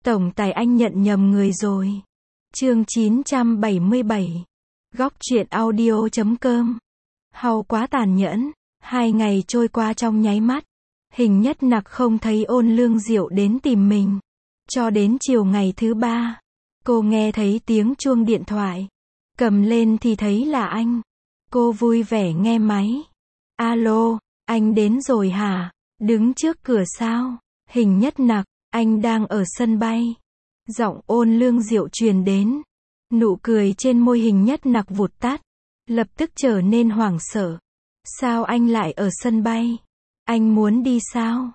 Tổng tài anh nhận nhầm người rồi. Chương 977. Góc truyện audio.com. Hau quá tàn nhẫn. 2 ngày trôi qua trong nháy mắt. Hình Nhất Nặc không thấy Ôn Lương Diệu đến tìm mình. Cho đến chiều ngày thứ 3, cô nghe thấy tiếng chuông điện thoại. Cầm lên thì thấy là anh. Cô vui vẻ nghe máy. Alo, anh đến rồi hả? Đứng trước cửa sao? Hình Nhất Nặc, anh đang ở sân bay. Giọng Ôn Lương Diệu truyền đến. Nụ cười trên môi Hình Nhất Nặc vụt tắt. Lập tức trở nên hoảng sợ. Sao anh lại ở sân bay? Anh muốn đi sao?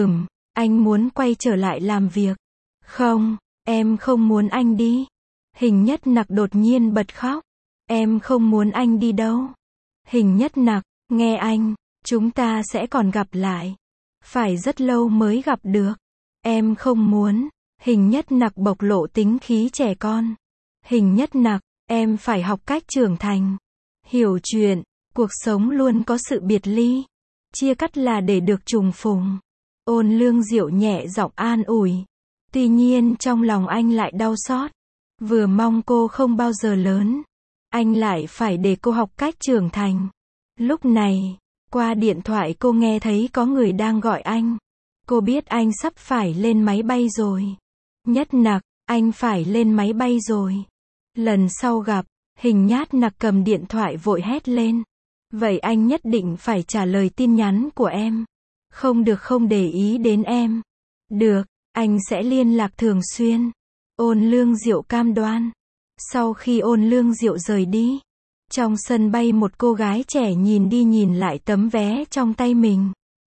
Anh muốn quay trở lại làm việc. Không, em không muốn anh đi. Hình Nhất Nặc đột nhiên bật khóc. Em không muốn anh đi đâu. Hình Nhất Nặc, nghe anh, chúng ta sẽ còn gặp lại. Phải rất lâu mới gặp được. Em không muốn. Hình Nhất Nặc bộc lộ tính khí trẻ con. Hình Nhất Nặc, em phải học cách trưởng thành. Hiểu chuyện, cuộc sống luôn có sự biệt ly. Chia cắt là để được trùng phùng. Ôn Lương Diệu nhẹ giọng an ủi. Tuy nhiên trong lòng anh lại đau xót. Vừa mong cô không bao giờ lớn. Anh lại phải để cô học cách trưởng thành. Lúc này, qua điện thoại cô nghe thấy có người đang gọi anh. Cô biết anh sắp phải lên máy bay rồi. Nhất Nặc, anh phải lên máy bay rồi. Lần sau gặp, Hình Nhất Nặc cầm điện thoại vội hét lên. Vậy anh nhất định phải trả lời tin nhắn của em. Không được không để ý đến em. Được, anh sẽ liên lạc thường xuyên. Ôn Lương Diệu cam đoan. Sau khi Ôn Lương Diệu rời đi, trong sân bay một cô gái trẻ nhìn đi nhìn lại tấm vé trong tay mình.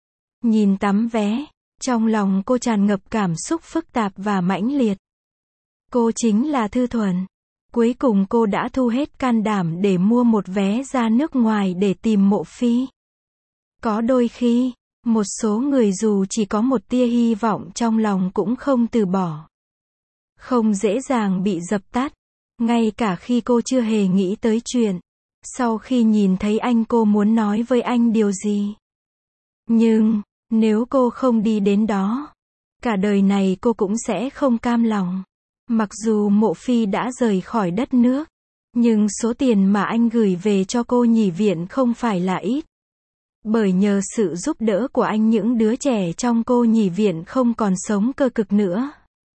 Nhìn tấm vé, trong lòng cô tràn ngập cảm xúc phức tạp và mãnh liệt. Cô chính là Thư Thuần. Cuối cùng cô đã thu hết can đảm để mua một vé ra nước ngoài để tìm Mộ Phi. Có đôi khi, một số người dù chỉ có một tia hy vọng trong lòng cũng không từ bỏ. Không dễ dàng bị dập tắt. Ngay cả khi cô chưa hề nghĩ tới chuyện. Sau khi nhìn thấy anh cô muốn nói với anh điều gì. Nhưng, nếu cô không đi đến đó, cả đời này cô cũng sẽ không cam lòng. Mặc dù Mộ Phi đã rời khỏi đất nước, nhưng số tiền mà anh gửi về cho cô nhỉ viện không phải là ít. Bởi nhờ sự giúp đỡ của anh những đứa trẻ trong cô nhỉ viện không còn sống cơ cực nữa.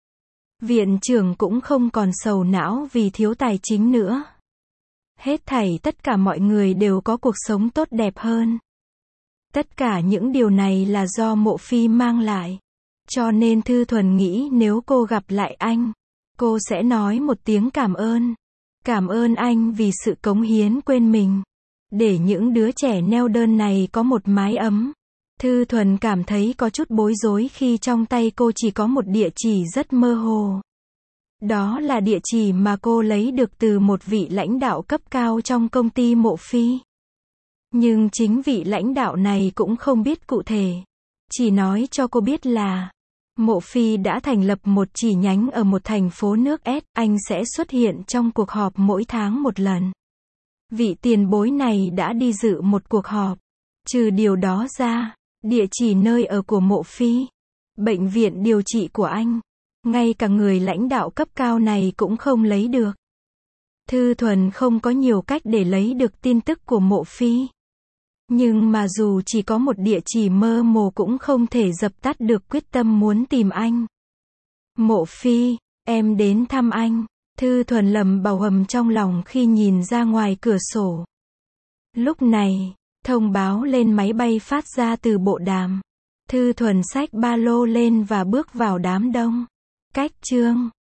Viện trưởng cũng không còn sầu não vì thiếu tài chính nữa. Hết thảy tất cả mọi người đều có cuộc sống tốt đẹp hơn. Tất cả những điều này là do Mộ Phi mang lại. Cho nên Thư Thuần nghĩ nếu cô gặp lại anh, cô sẽ nói một tiếng cảm ơn. Cảm ơn anh vì sự cống hiến quên mình. Để những đứa trẻ neo đơn này có một mái ấm. Thư Thuần cảm thấy có chút bối rối khi trong tay cô chỉ có một địa chỉ rất mơ hồ. Đó là địa chỉ mà cô lấy được từ một vị lãnh đạo cấp cao trong công ty Mộ Phi. Nhưng chính vị lãnh đạo này cũng không biết cụ thể. Chỉ nói cho cô biết là Mộ Phi đã thành lập một chi nhánh ở một thành phố nước S. Anh sẽ xuất hiện trong cuộc họp mỗi tháng một lần. Vị tiền bối này đã đi dự một cuộc họp. Trừ điều đó ra, địa chỉ nơi ở của Mộ Phi, bệnh viện điều trị của anh, ngay cả người lãnh đạo cấp cao này cũng không lấy được. Thư Thuần không có nhiều cách để lấy được tin tức của Mộ Phi. Nhưng mà dù chỉ có một địa chỉ mơ hồ cũng không thể dập tắt được quyết tâm muốn tìm anh. Mộ Phi, em đến thăm anh. Thư Thuần lẩm bẩm trong lòng khi nhìn ra ngoài cửa sổ. Lúc này, thông báo lên máy bay phát ra từ bộ đàm. Thư Thuần xách ba lô lên và bước vào đám đông. Cách chương